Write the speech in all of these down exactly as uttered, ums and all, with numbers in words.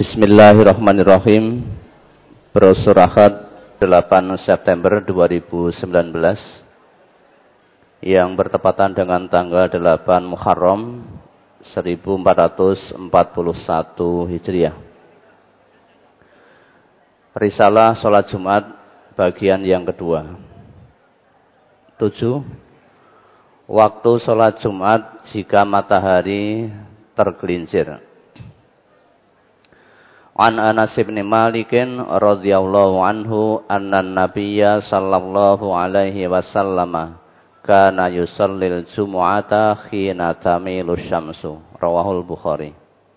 Bismillahirrahmanirrahim. Brosur Ahad delapan September dua ribu sembilan belas yang bertepatan dengan tanggal delapan Muharram seribu empat ratus empat puluh satu Hijriah. Risalah Salat Jumat bagian yang kedua. Tujuh. Waktu salat Jumat jika matahari tergelincir. An Anas bin Malik radhiyallahu anhu anna Nabiyya sallallahu alaihi wasallam kana yusallil jumu'ata khina tamilu syamsu. Rawahul Bukhari.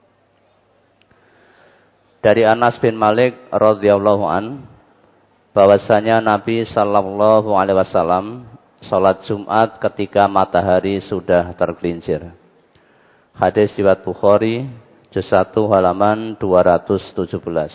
Dari Anas bin Malik radhiyallahu an bahwasanya Nabi sallallahu alaihi wasallam salat Jumat ketika matahari sudah tergelincir. Hadis riwayat Bukhari juz satu halaman dua ratus tujuh belas.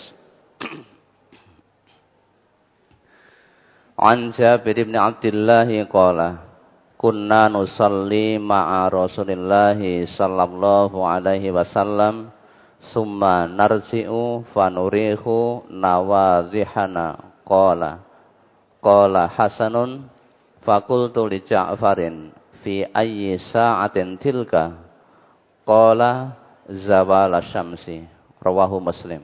An Jabir bin Abdullah qala kunna nusalli ma'a Rasulillah sallallahu alaihi wasallam summa narji'u fanurihu nawazihana qala qala hasanun faqultu li Ja'farin fi ayyi sa'atin tilka qala zawal syamsi. Rawahu Muslim.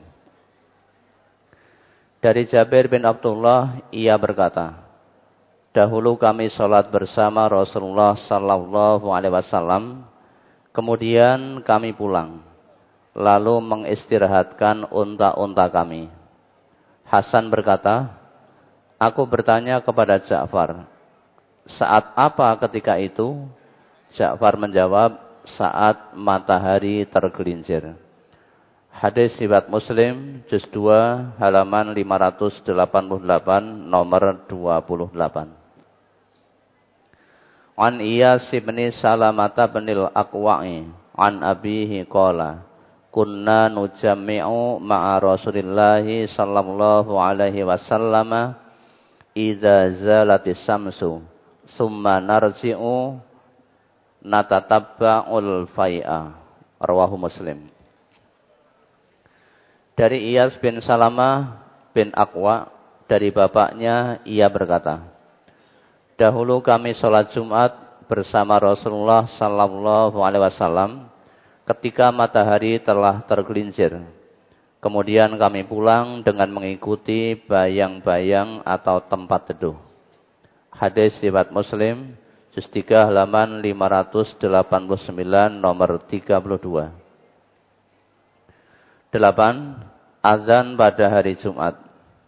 Dari Jabir bin Abdullah, ia berkata, dahulu kami sholat bersama Rasulullah sallallahu alaihi wasallam, kemudian kami pulang, lalu mengistirahatkan unta-unta kami. Hasan berkata, aku bertanya kepada Ja'far, saat apa ketika itu? Ja'far menjawab, saat matahari tergelincir. Hadis riwayat Muslim juz dua halaman lima ratus delapan puluh delapan nomor dua puluh delapan. An Iyas bin Salamata bin al-Aqwa'i an abihi qala kunna nujammi'u ma'a Rasulillah sallallahu alaihi wasallam idza zalatis samsu summa narji'u natatabba'ul fai'a. Rawahu Muslim. Dari Iyas bin Salamah bin Aqwa, dari bapaknya ia berkata, dahulu kami sholat Jumat bersama Rasulullah sallallahu alaihi wasallam ketika matahari telah tergelincir. Kemudian kami pulang dengan mengikuti bayang-bayang atau tempat teduh. Hadis riwayat Muslim juz tiga halaman lima ratus delapan puluh sembilan nomor tiga puluh dua. Delapan. Azan pada hari Jumat.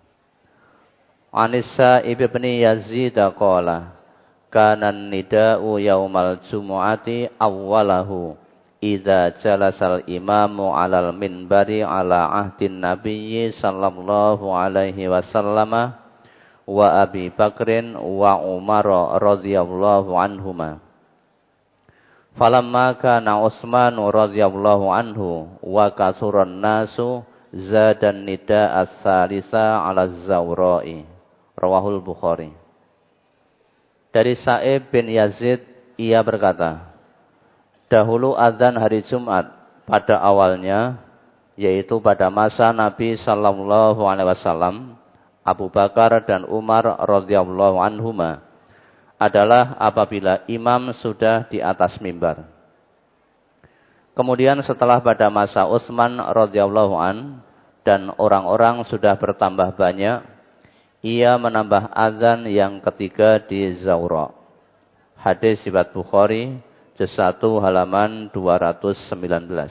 Anissa ibni Yazid qala kana nida'u yaumal jumu'ati awwalahu idza jalasal imamu 'alal minbari 'ala ahdin nabiyyi sallallahu alaihi wasallam wa Abi Bakrin wa Umar radhiyallahu anhuma. Falamma kana Utsman radhiyallahu anhu wa kasuran nasu zadan nida as-salisa 'ala az-zawra'i. Rawahul Bukhari. Dari Sa'ib bin Yazid ia berkata, dahulu azan hari Jumat pada awalnya, yaitu pada masa Nabi sallallahu alaihi wasallam, Abu Bakar dan Umar radhiyallahu anhuma, adalah apabila imam sudah di atas mimbar. Kemudian setelah pada masa Utsman radhiyallahu an dan orang-orang sudah bertambah banyak, ia menambah azan yang ketiga di Zawra. Hadis riwayat Bukhari juz satu halaman dua ratus sembilan belas.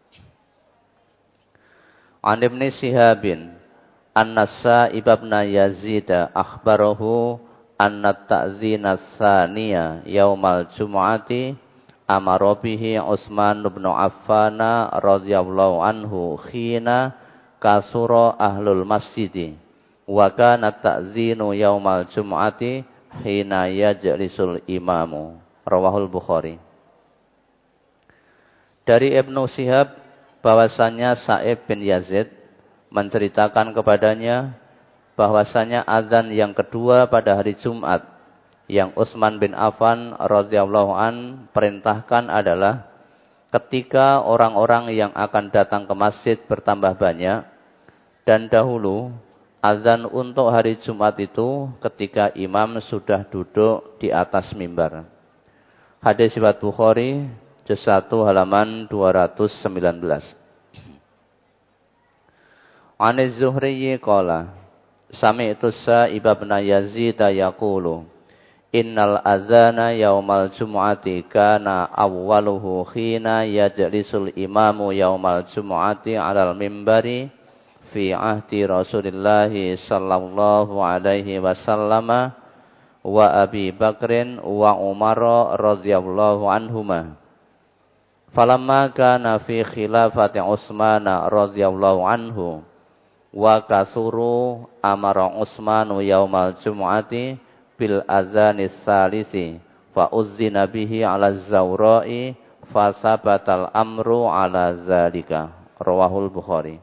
An Ibnu Shihabin An-Nasa ibabna Yazid akhbarahu anna ta'zina tsaniya yaumal jumu'ati amara bihi Utsman bin Affan radhiyallahu anhu khina kasura ahlul masjid wa kana ta'zinu yaumal jumu'ati hina yajlisul imamu. Rawahul Bukhari. Dari Ibnu Shihab bahwasanya Sa'ib bin Yazid menceritakan kepadanya bahwasanya azan yang kedua pada hari Jumat yang Utsman bin Affan radhiyallahu an perintahkan adalah ketika orang-orang yang akan datang ke masjid bertambah banyak, dan dahulu azan untuk hari Jumat itu ketika imam sudah duduk di atas mimbar. Hadis riwayat Bukhari, juz satu halaman dua ratus sembilan belas. Aniz Zuhri qala, sami'tu Sa'ib bin Yazid yaqulu, innal azana yaumal jumu'ati kana awwaluhu khina yajlisul imamu yaumal jumu'ati 'alal mimbari fi ahdi Rasulillah sallallahu alaihi wasallam wa Abi Bakrin wa Umar radhiyallahu anhuma. Falamma kana fi khilafati Utsman radhiyallahu anhu wa kasuru amara Utsmanu yaumal jumu'ati bil azanis salisi fa uzzina bihi ala zawra'i fa sabatal amru ala zalika. Rawahul Bukhari.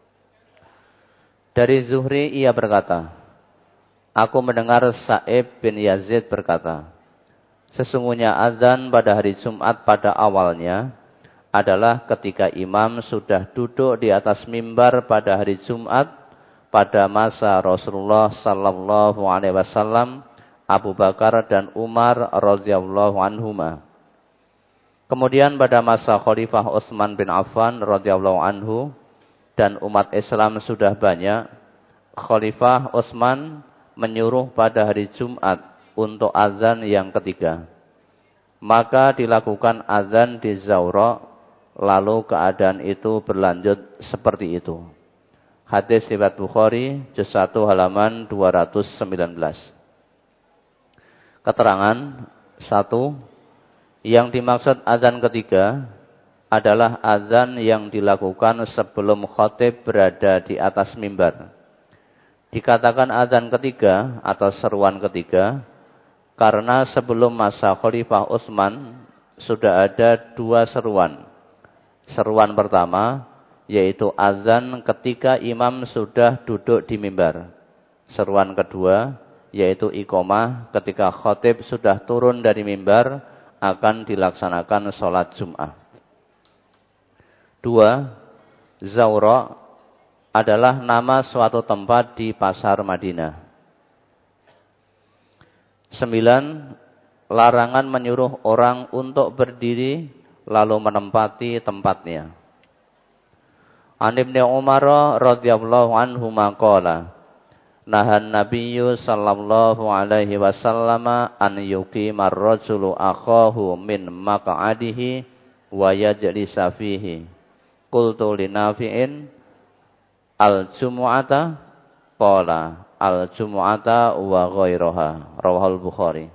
Dari Zuhri ia berkata, aku mendengar Sa'ib bin Yazid berkata, sesungguhnya azan pada hari Jumat pada awalnya adalah ketika imam sudah duduk di atas mimbar pada hari Jumat pada masa Rasulullah sallallahu alaihi wasallam, Abu Bakar dan Umar radhiyallahu anhuma. Kemudian pada masa Khalifah Utsman bin Affan radhiyallahu anhu dan umat Islam sudah banyak, Khalifah Utsman menyuruh pada hari Jumat untuk azan yang ketiga. Maka dilakukan azan di Zawra, lalu keadaan itu berlanjut seperti itu. Hadis riwayat Bukhari, juz satu halaman dua ratus sembilan belas. Keterangan satu, yang dimaksud azan ketiga adalah azan yang dilakukan sebelum khatib berada di atas mimbar. Dikatakan azan ketiga atau seruan ketiga karena sebelum masa Khalifah Utsman sudah ada dua seruan. Seruan pertama yaitu azan ketika imam sudah duduk di mimbar. Seruan kedua yaitu iqamah ketika khatib sudah turun dari mimbar akan dilaksanakan sholat Jum'ah. Dua, Zawra adalah nama suatu tempat di pasar Madinah. Sembilan, larangan menyuruh orang untuk berdiri lalu menempati tempatnya. An Ibnu Umar radhiyallahu anhu maqala, nahan Nabiyyu sallallahu alaihi wasallam an yuqimar rajulu akhahu min maq'adihi wa yajlisa fihi. Qultu li Nafi'in al-jumu'ata qala al-jumu'ata wa ghairaha. Rawahul Bukhari.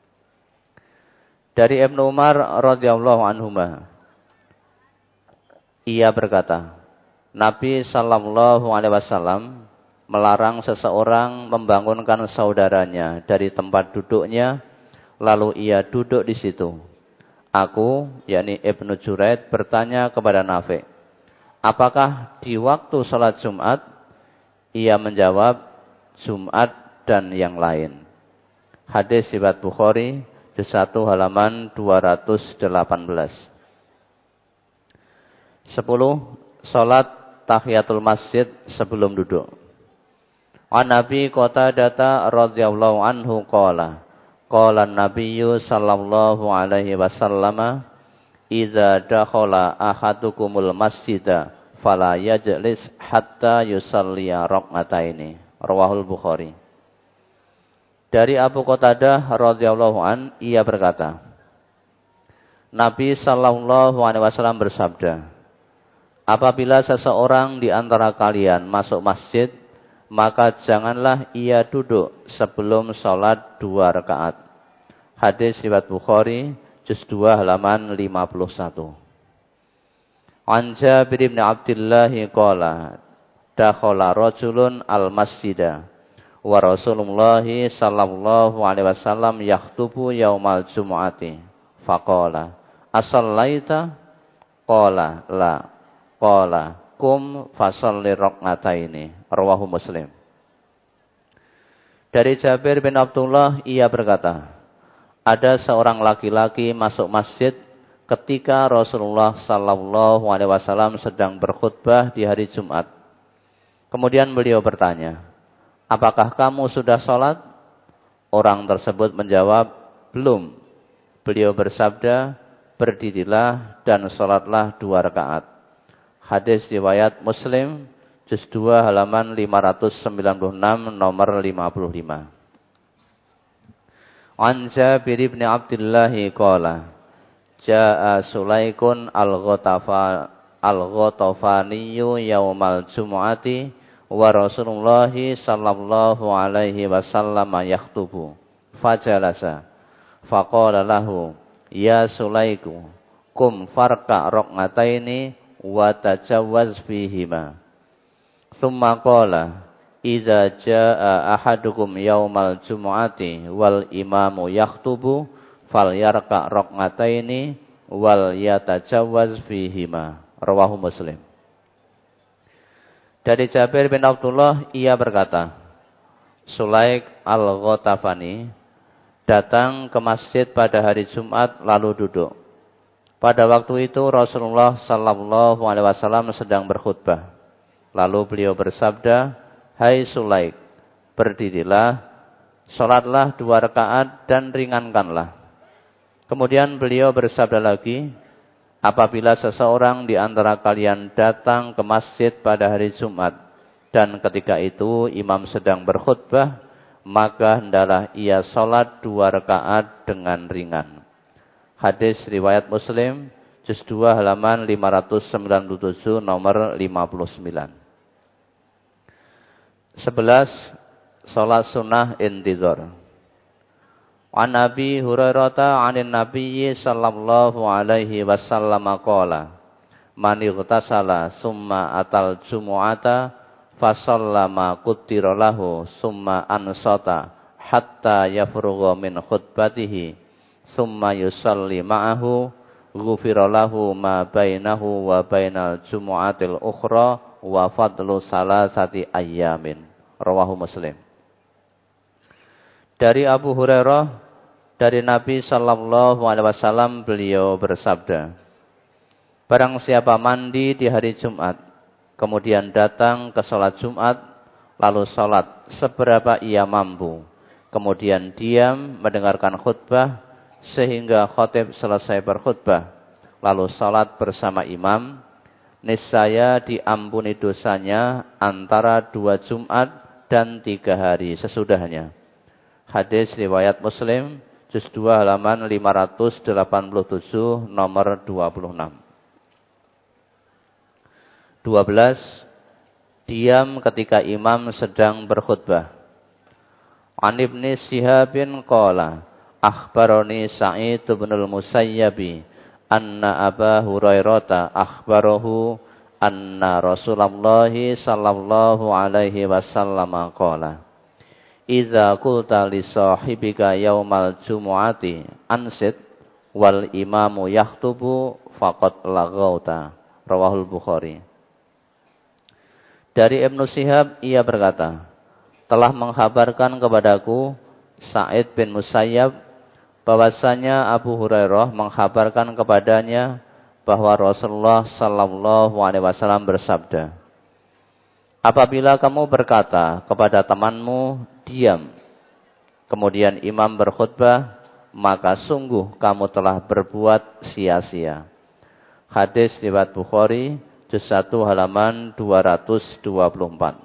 Dari Ibnu Umar radhiyallahu anhuma, ia berkata, Nabi sallallahu alaihi wasallam melarang seseorang membangunkan saudaranya dari tempat duduknya, lalu ia duduk di situ. Aku, yakni Ibnu Juraid, bertanya kepada Nafi', apakah di waktu salat Jumat? Ia menjawab, Jumat dan yang lain. Hadis riwayat Bukhari, juz satu halaman dua ratus delapan belas. Sepuluh, salat tahiyatul masjid sebelum duduk. An Nabi Qatadah radhiyallahu anhu qala, qala an-nabiyyu sallallahu alaihi wasallam, idza dakhala ahadukumul masjida fala yajlis hatta yusalliya rak'ataini. Rawahul Bukhari. Dari Abu Qatadah radhiyallahu an, ia berkata, Nabi sallallahu alaihi wasallam bersabda, apabila seseorang di antara kalian masuk masjid, maka janganlah ia duduk sebelum sholat dua rakaat. Hadis riwayat Bukhari, juz dua halaman lima puluh satu. An Jabir bin Abdullah qala, dakhala rajulun al-masjida wa Rasulullah sallallahu alaihi wasallam yakhutubu yaumal jumu'ati. Faqala, asallaita? Qala, la. Qala, kum fasalli rak'ataini. Rawahu Muslim. Dari Jabir bin Abdullah ia berkata, ada seorang laki-laki masuk masjid ketika Rasulullah sallallahu alaihi wasallam sedang berkhutbah di hari Jumat. Kemudian beliau bertanya, apakah kamu sudah sholat? Orang tersebut menjawab, belum. Beliau bersabda, berdirilah dan sholatlah dua rakaat. Hadis riwayat Muslim, juz dua halaman lima ratus sembilan puluh enam nomor lima puluh lima. An Jabir bin Abdullah qala, jaa Sulaikun al-Ghatafa al-Ghatafaniyu yaumal jumu'ati wa Rasulullah sallallahu alaihi wasallam yaktubu. Fajalasa faqala lahu, ya Sulaiku, kum farka raq'ataini wa tajawwaz fihima. Tsumma qala, idza jaa ahadukum yaumal jumu'ati wal imamu yaktubu falyarka raq'ataini wal yatajawwaz fihima. Rawahu Muslim. Dari Jabir bin Abdullah, ia berkata, Sulaik al-Ghatafani datang ke masjid pada hari Jumat lalu duduk. Pada waktu itu Rasulullah sallallahu alaihi wasallam sedang berkhutbah. Lalu beliau bersabda, hai Sulaik, berdirilah, sholatlah dua rakaat dan ringankanlah. Kemudian beliau bersabda lagi, apabila seseorang di antara kalian datang ke masjid pada hari Jumat, dan ketika itu imam sedang berkhutbah, maka hendaklah ia sholat dua rakaat dengan ringan. Hadis riwayat Muslim, juz dua halaman lima ratus sembilan puluh tujuh nomor lima puluh sembilan. sebelas. Sholat sunnah intizar. An Abi Hurairah anin Nabiyyi sallallahu alaihi wasallam qala, man ightasala summa atal jumu'ata fasallama quttira lahu summa ansata hatta yafrugha min khutbatihi summa yusalli ma'ahu ghufira lahu ma bainahu wa bainal jumu'atil ukhra wa fadlu salasati ayyamin. Rawahu Muslim. Dari Abu Hurairah, dari Nabi sallallahu alaihi wasallam, beliau bersabda, barang siapa mandi di hari Jumat, kemudian datang ke sholat Jumat, lalu sholat seberapa ia mampu, kemudian diam mendengarkan khutbah sehingga khatib selesai berkhutbah, lalu sholat bersama imam, niscaya diampuni dosanya antara dua Jumat dan tiga hari sesudahnya. Hadis riwayat Muslim, juz dua halaman lima ratus delapan puluh tujuh nomor dua puluh enam. dua belas. Diam ketika imam sedang berkhutbah. An Ibni Shihabin qala, akhbarani Sa'id bin al-Musayyabi anna Aba Hurairah akhbarahu anna Rasulullah sallallahu alaihi wasallam qala, idza qulta li sahibika yaumal jumu'ati ansit wal imamu yaktubu faqad laghauta. Rawahul Bukhari. Dari Ibnu Shihab, ia berkata, telah menghabarkan kepadaku Sa'id bin Musayyab bahwasanya Abu Hurairah menghabarkan kepadanya bahwa Rasulullah sallallahu alaihi wasallam bersabda, apabila kamu berkata kepada temanmu, diam, kemudian imam berkhutbah, maka sungguh kamu telah berbuat sia-sia. Hadis riwayat Bukhari, juz satu halaman dua ratus dua puluh empat.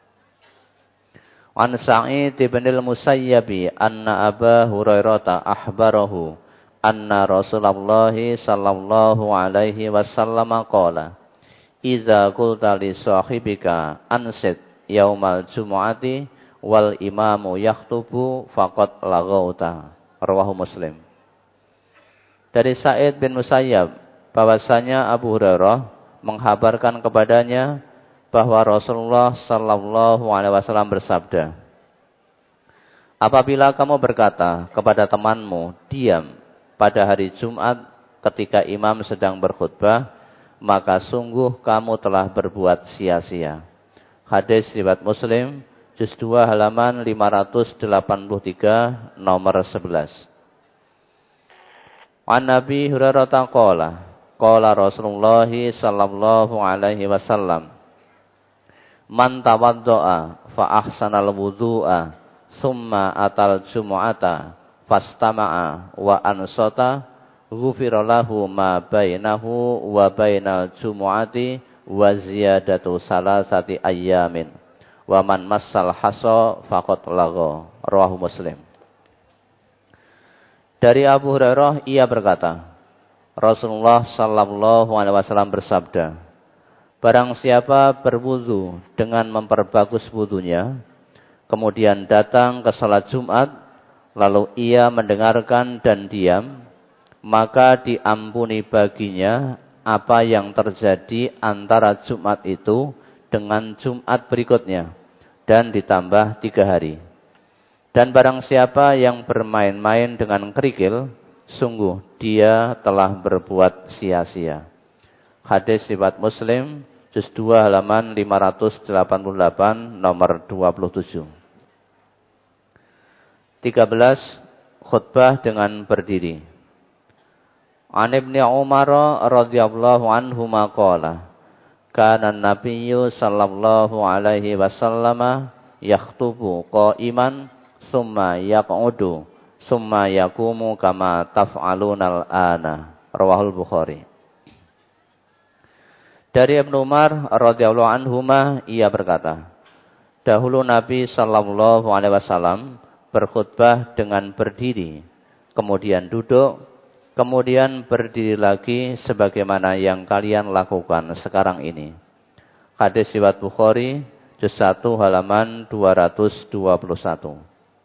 An Sa'id bin al-Musayyabi anna Aba Hurairah akhbarahu anna Rasulullah sallallahu alaihi wasallam qala, idza qulta li sahibika ansit yaumal jumu'ati wal imamu yaktubu faqad laghauta. Rawahu Muslim. Dari Sa'id bin Musayyab bahwasanya Abu Hurairah menghabarkan kepadanya bahwa Rasulullah sallallahu alaihi wasallam bersabda, apabila kamu berkata kepada temanmu, diam, pada hari Jumat ketika imam sedang berkhutbah, maka sungguh kamu telah berbuat sia-sia. Hadis riwayat Muslim, juz dua halaman lima ratus delapan puluh tiga nomor sebelas. An Nabi Hurairah qala qala Rasulullah sallallahu alaihi wasallam man tawaddoa fa ahsanal wudu'a summa atal jumu'ata fastama'a wa ansata ghufira lahu ma bainahu wa bainal jumu'ati wa ziyadatu salasati ayyamin wa man massal hasa faqad lagha. Rawahu Muslim. Dari Abu Hurairah ia berkata, Rasulullah sallallahu alaihi wasallam bersabda, barang siapa berwudu dengan memperbagus wudunya, kemudian datang ke salat Jumat, lalu ia mendengarkan dan diam, maka diampuni baginya apa yang terjadi antara Jumat itu dengan Jumat berikutnya, dan ditambah tiga hari. Dan barang siapa yang bermain-main dengan kerikil, sungguh dia telah berbuat sia-sia. Hadis riwayat Muslim, juz dua halaman lima ratus delapan puluh delapan, nomor dua puluh tujuh. tiga belas. Khutbah dengan berdiri. An Ibnu Umar radhiyallahu anhu maqala kana an-nabiyyu sallallahu alaihi wasallam yakhutubu qa'iman summa yaq'udu summa yaqumu kama taf'alunal ana. Rawahul Bukhari. Dari Ibnu Umar radhiyallahu anhuma ia berkata, dahulu Nabi sallallahu alaihi wasallam berkhutbah dengan berdiri, kemudian duduk, kemudian berdiri lagi sebagaimana yang kalian lakukan sekarang ini. Hadis riwayat Bukhari, juz satu halaman dua ratus dua puluh satu.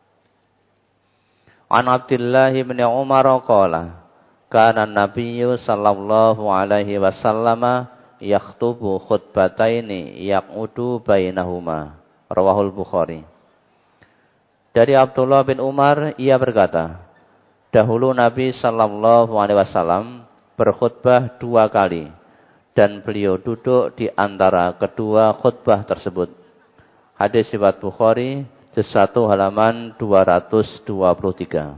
An Abdullah bin Umar qala kana an-nabiyyu sallallahu alaihi wasallam yakhtubu khutbataini yaqudu bainahuma. Rawahul Bukhari. Dari Abdullah bin Umar ia berkata, dahulu Nabi sallallahu alaihi wasallam berkhutbah dua kali dan beliau duduk di antara kedua khutbah tersebut. Hadis riwayat Bukhari, juz satu halaman dua ratus dua puluh tiga.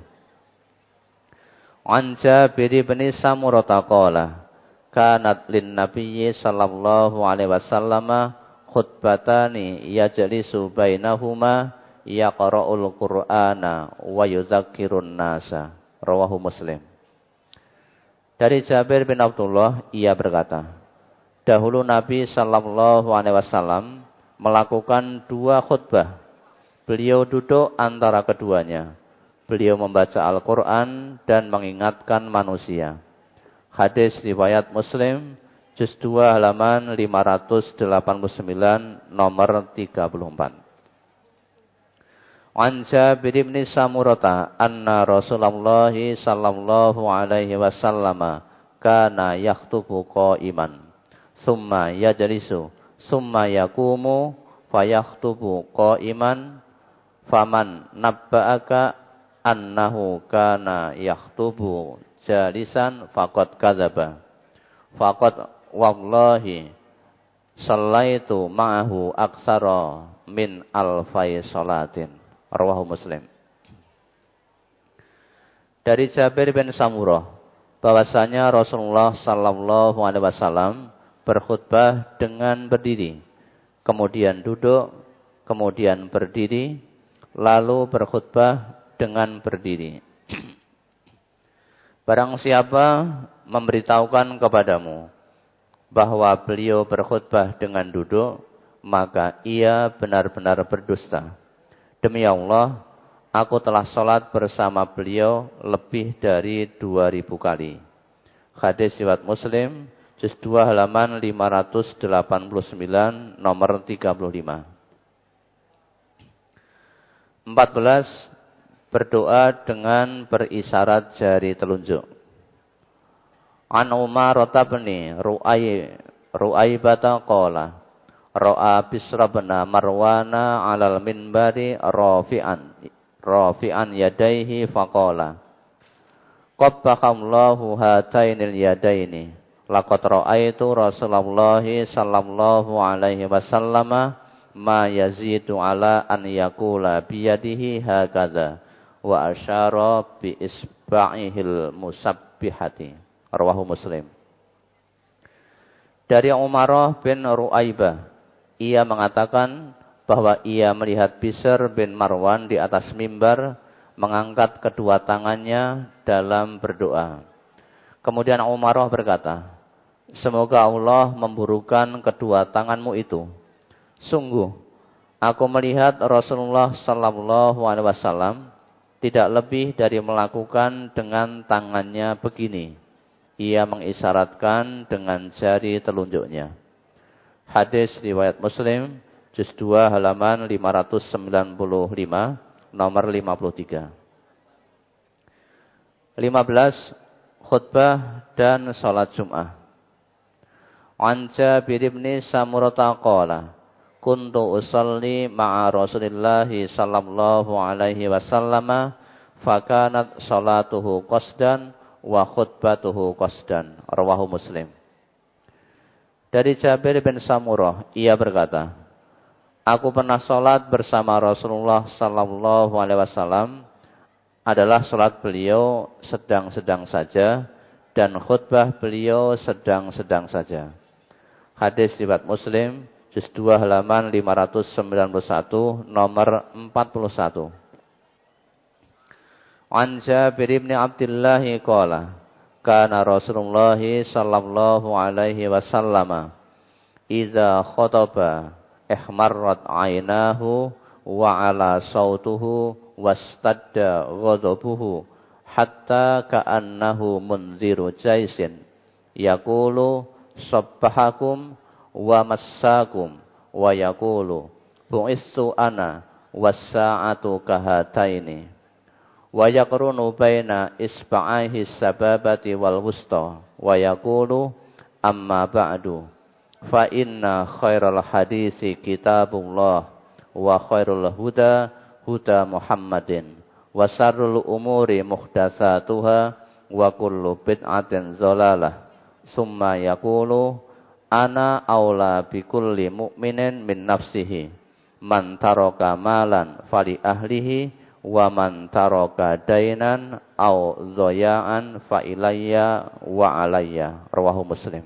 An Jabir bin Samurah qala kanat lin nabiyyi sallallahu alaihi wasallam khutbatani yajlisu bainahuma yaqra'ul Qur'ana wa yuzakkirun nasa. Rawahu Muslim. Dari Jabir bin Abdullah ia berkata, dahulu Nabi sallallahu alaihi wasallam melakukan dua khutbah. Beliau duduk antara keduanya. Beliau membaca Al-Qur'an dan mengingatkan manusia. Hadis riwayat Muslim, juz dua halaman lima ratus delapan puluh sembilan, nomor tiga puluh empat. An Jabir bin Samurah anna Rasulullah sallallahu alaihi wasallam kana yakhutubu qa'iman summa yajlisu summa yaqumu fayakhtubu qa'iman faman nabba'aka annahu kana yakhutubu jalisan faqad kadzaba faqad wallahi sallaitu ma'ahu aksara min alfai salatin. Rawahu Muslim. Dari Jabir bin Samurah bahwasanya Rasulullah sallallahu alaihi wasallam berkhutbah dengan berdiri, kemudian duduk, kemudian berdiri, lalu berkhutbah dengan berdiri. Barang siapa memberitahukan kepadamu bahwa beliau berkhutbah dengan duduk, maka ia benar-benar berdusta. Demi Allah, aku telah sholat bersama beliau lebih dari dua ribu kali. Hadis riwayat Muslim, juz dua halaman lima ratus delapan puluh sembilan, nomor tiga puluh lima. empat belas. Berdoa dengan berisyarat jari telunjuk. An Umar bin Ru'ay Ru'aybata qala ra'a Bisra bin Marwana 'alal minbari rafi'an rafi'an yadayhi faqala qabbahallahu hatainil yadaini laqad ra'aitu Rasulullah sallallahu alaihi wasallam ma yazidu ala an yaqula biyadihi hakadha wa asyara bi isba'ihil musabbihati. Rawahu Muslim. Dari Umarah bin Ru'aibah, ia mengatakan bahwa ia melihat Bishr bin Marwan di atas mimbar mengangkat kedua tangannya dalam berdoa. Kemudian Umarah berkata, semoga Allah memburukan kedua tanganmu itu. Sungguh, aku melihat Rasulullah sallallahu alaihi wasallam tidak lebih dari melakukan dengan tangannya begini. Ia mengisyaratkan dengan jari telunjuknya. Hadis riwayat Muslim, juz dua halaman lima ratus sembilan puluh lima, nomor lima puluh tiga. lima belas. Khutbah dan salat Jum'ah. An Jabir bin Samurah qala, kuntu usalli ma'a Rasulillah sallallahu alaihi wasallam, fakanat salatuhu qasdan wa khutbatuhu qasdan. Rawahu Muslim. Dari Jabir bin Samurah, ia berkata, aku pernah salat bersama Rasulullah sallallahu alaihi wasallam, adalah salat beliau sedang-sedang saja dan khutbah beliau sedang-sedang saja. Hadis riwayat Muslim, juz dua halaman lima ratus sembilan puluh satu, nomor empat puluh satu. An Jabir bin Abdullah qala, kana Rasulullah sallallahu alaihi wasallam idza khataba ihmarrat aynahu wa ala sautuhu wastadda ghadabuhu hatta ka'annahu munziru jaisin yaqulu sabbahakum wa massakum wa yaqulu bu'istu ana was-sa'atu kahataini wa yaqrunu baina isba'aihi sababati wal wusta wa yaqulu amma ba'du fa inna khairal hadisi kitabullah wa khairul huda huda Muhammadin wa sarrul umuri muhdatsatuha wa kullu bid'atin dhalalah summa yaqulu ana aula bi kulli mu'minin min nafsihi man taraka malan fali ahlihi wa man taraka dainan au dhaya'an fa ilayya wa alayya. Rawahu Muslim.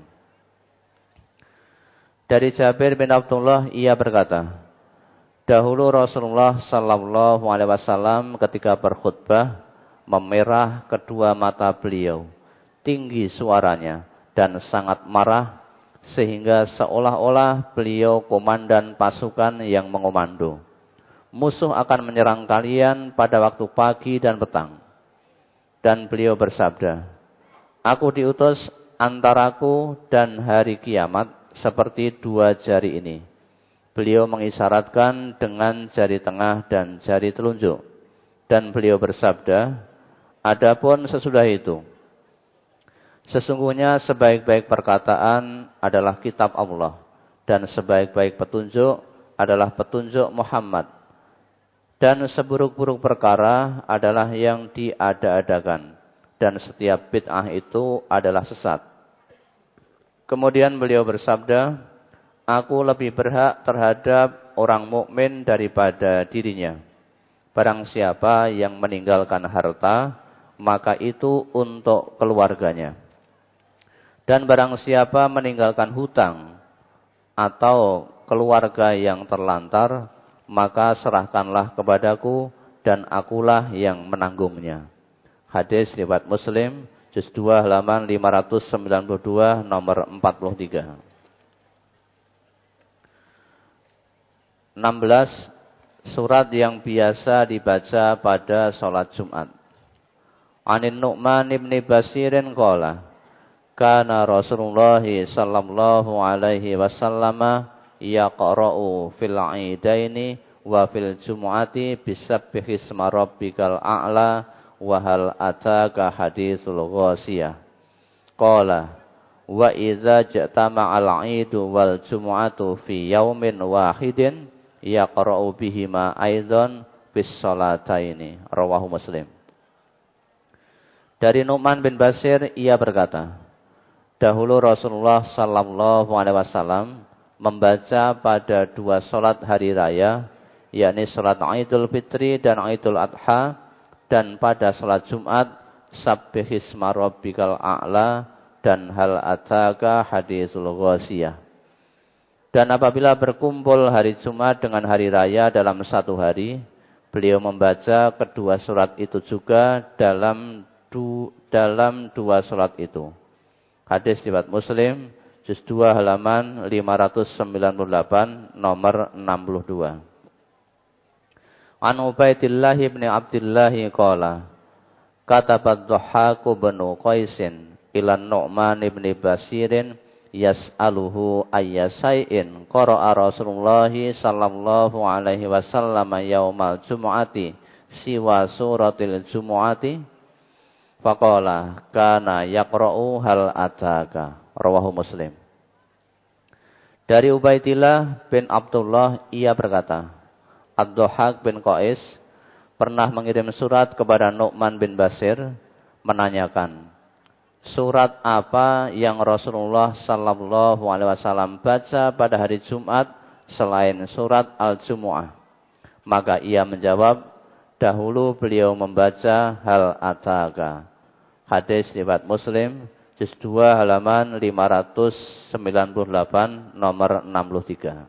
Dari Jabir bin Abdullah, ia berkata, dahulu Rasulullah sallallahu alaihi wasallam ketika berkhutbah memerah kedua mata beliau, tinggi suaranya dan sangat marah sehingga seolah-olah beliau komandan pasukan yang mengomando. Musuh akan menyerang kalian pada waktu pagi dan petang. Dan beliau bersabda, aku diutus antaraku dan hari kiamat seperti dua jari ini. Beliau mengisyaratkan dengan jari tengah dan jari telunjuk. Dan beliau bersabda, adapun sesudah itu, sesungguhnya sebaik-baik perkataan adalah kitab Allah. Dan sebaik-baik petunjuk adalah petunjuk Muhammad. Dan seburuk-buruk perkara adalah yang diada-adakan. Dan setiap bid'ah itu adalah sesat. Kemudian beliau bersabda, aku lebih berhak terhadap orang mukmin daripada dirinya. Barang siapa yang meninggalkan harta, maka itu untuk keluarganya. Dan barang siapa meninggalkan hutang atau keluarga yang terlantar, maka serahkanlah kepadaku dan akulah yang menanggungnya. Hadis riwayat Muslim, juz dua halaman lima ratus sembilan puluh dua, nomor empat puluh tiga. enam belas. Surat yang biasa dibaca pada sholat Jumat. Anin Nu'man ibn Bashirin qala, kana Rasulullah sallallahu alaihi wasallam yaqra'u fil 'idaini wa fil jumu'ati bisabbihi isma rabbikal a'la wa hal ataka haditsul ghasiyah. Qala wa idza ja'tama'al 'idu wal jumu'atu fi yaumin wahidin yaqra'u bihima aidan bis salataini. Rawahu Muslim. Dari Nu'man bin Bashir, ia berkata, dahulu Rasulullah sallallahu alaihi wasallam membaca pada dua salat hari raya, yakni salat Idul Fitri dan Idul Adha, dan pada salat Jumat Sabbihisma rabbikal a'la, dan hal ataka hadisul ghasiyah. Dan apabila berkumpul hari Jumat dengan hari raya dalam satu hari, beliau membaca kedua surat itu juga dalam du, dalam dua surat itu. Hadis riwayat Muslim, juz dua halaman lima ratus sembilan puluh delapan, nomor enam puluh dua. An Ubaidillah bin Abdullah qala, katabat Dhahhaku bin Qaisin ilan Nu'man bin Basirin yas'aluhu ayyasai'in qara'a Rasulullah sallallahu alaihi wasallam yaumal jumu'ati siwa suratil jumu'ati faqala kana yaqra'u hal ataka. Rawahu Muslim. Dari Ubaidillah bin Abdullah, ia berkata, Ad-Dhahhak bin Qais pernah mengirim surat kepada Nu'man bin Basir menanyakan, surat apa yang Rasulullah sallallahu alaihi wasallam baca pada hari Jumat selain surat Al-Jumu'ah? Maka ia menjawab, dahulu beliau membaca hal ataka. Hadis riwayat Muslim, juz dua halaman lima ratus sembilan puluh delapan, nomor enam puluh tiga.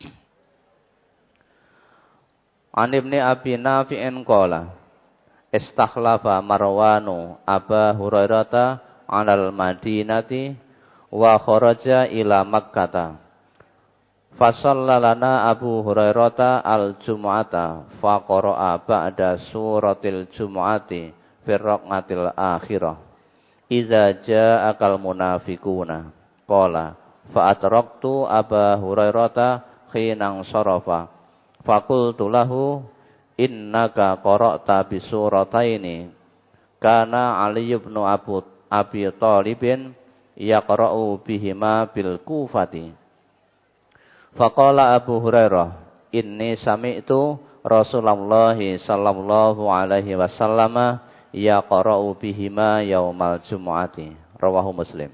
An Ibni Abi Nafi'in qala, istakhlafa Marwanu Aba Hurairata 'alal Madinati wa kharaja ila Makkah. Fasallalana Abu Hurairata al-Jumu'ata fa qara'a ba'da suratil Jumu'ati fi raqatil akhirah. Iza ja'akal munafiquna qala fa atraktu Aba Hurairata khinang sarafa faqultu lahu innaka qara'ta bi surataini kana Ali ibn Abu Abi Thalibin yaqra'u bihima bil Kufati. Faqala Abu Hurairah, inni sami'tu Rasulullah sallallahu alaihi wasallam yaqra'u bihima yaumal jumu'ati. Rawahu Muslim.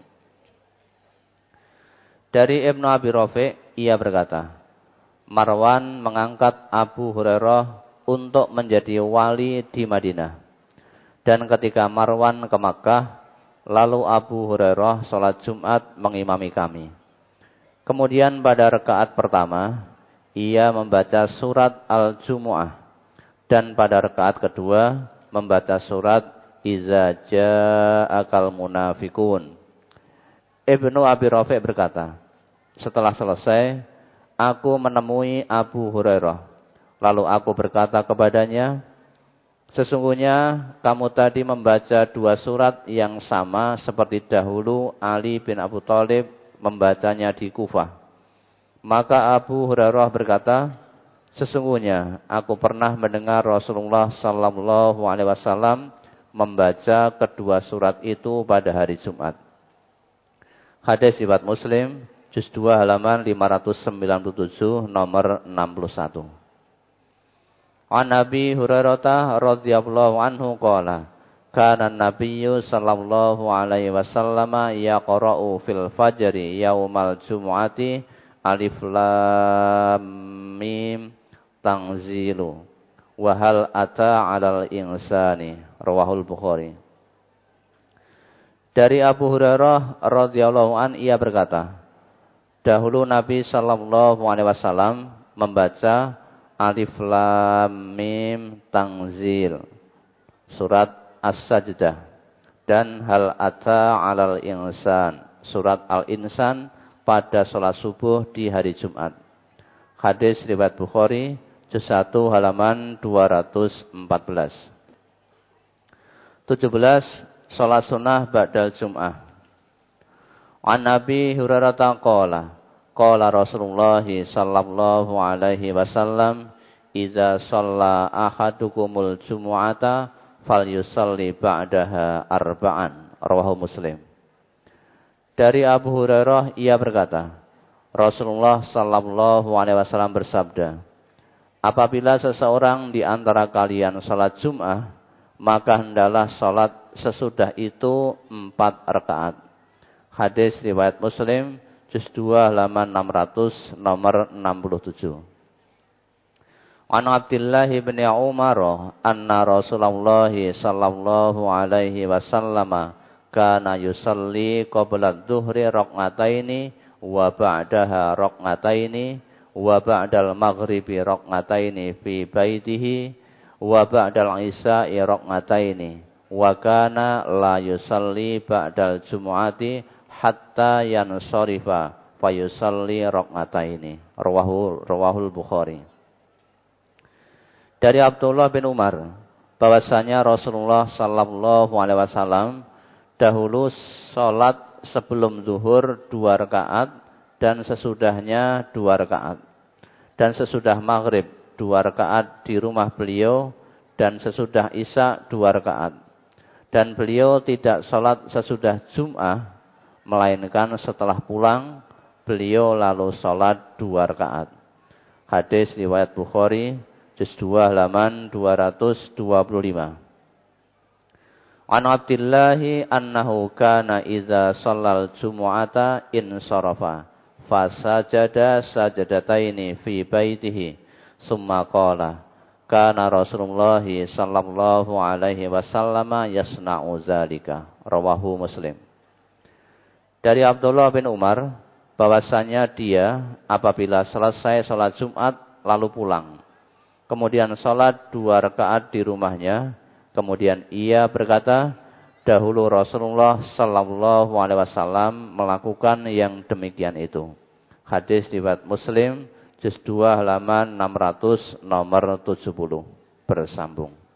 Dari Ibnu Abi Rafi', ia berkata, Marwan mengangkat Abu Hurairah untuk menjadi wali di Madinah. Dan ketika Marwan ke Makkah, lalu Abu Hurairah sholat Jumat mengimami kami. Kemudian pada rakaat pertama, ia membaca surat Al-Jumu'ah. Dan pada rakaat kedua, membaca surat Iza ja'akal munafiqun. Ibnu Abi Rafi' berkata, setelah selesai, aku menemui Abu Hurairah. Lalu aku berkata kepadanya, sesungguhnya kamu tadi membaca dua surat yang sama seperti dahulu Ali bin Abu Thalib membacanya di Kufah. Maka Abu Hurairah berkata, sesungguhnya aku pernah mendengar Rasulullah sallallahu alaihi wasallam membaca kedua surat itu pada hari Jumat. Hadis riwayat Muslim, juz dua halaman lima ratus sembilan puluh tujuh, nomor enam puluh satu. An Abi Hurairah radhiyallahu anhu qala, kana an-nabiyyu sallallahu alaihi wasallam yaqra'u fil fajri yaumal jumu'ati alif lam mim tanzilu wa hal ata 'alal insani. Rawahul Bukhari. Dari Abu Hurairah radhiyallahu an, ia berkata, dahulu Nabi sallallahu alaihi wasallam membaca Alif Lam Mim Tanzil, surat As-Sajdah, dan Hal Ata 'alal Insan, surat Al-Insan pada sholat subuh di hari Jumat. Hadis riwayat Bukhari, juz satu halaman dua ratus empat belas. tujuh belas. Sholat sunnah ba'dal Jum'ah. An Nabi Hurairah qala, qala Rasulullah sallallahu alaihi wasallam, idza shalla ahadukumul jumu'ata falyusalli ba'daha arba'an. Rawahu Muslim. Dari Abu Hurairah, ia berkata, Rasulullah sallallahu alaihi wasallam bersabda, apabila seseorang di antara kalian salat Jum'ah, maka hendaklah salat sesudah itu empat rakaat. Hadis riwayat Muslim, juz dua halaman enam ratus, nomor enam puluh tujuh. An Abdullah bin Umar anna Rasulullah sallallahu alaihi wasallam kana yusalli qabla adh-dhuhri rak'ataini wa ba'daha rak'ataini wa ba'dal maghribi rak'ataini fi baitihi wa ba'dal isya'i rak'ataini wa kana la yusalli ba'dal jumu'ati hatta yansarifa fa yusalli rak'ataini. Rawahu rawahul Bukhari. Dari Abdullah bin Umar bahwasanya Rasulullah sallallahu alaihi wasallam dahulu salat sebelum zuhur dua rakaat dan sesudahnya dua rakaat. Dan sesudah maghrib dua rakaat di rumah beliau dan sesudah isya dua rakaat. Dan beliau tidak salat sesudah Jum'ah melainkan setelah pulang beliau lalu salat dua rakaat. Hadis riwayat Bukhari juz dua halaman dua ratus dua puluh lima. An Abdillahi annahu kana idza shallal jumu'ata insarafa fasajada sajadataini fi baitihi summa qala kana Rasulullah sallallahu alaihi wasallam yasna'u dzalika. Rawahu Muslim. Dari Abdullah bin Umar bahwasanya dia apabila selesai salat Jumat lalu pulang, kemudian salat dua rakaat di rumahnya, kemudian ia berkata, dahulu Rasulullah sallallahu alaihi wasallam melakukan yang demikian itu. Hadis riwayat Muslim juz dua halaman enam ratus nomor tujuh puluh bersambung.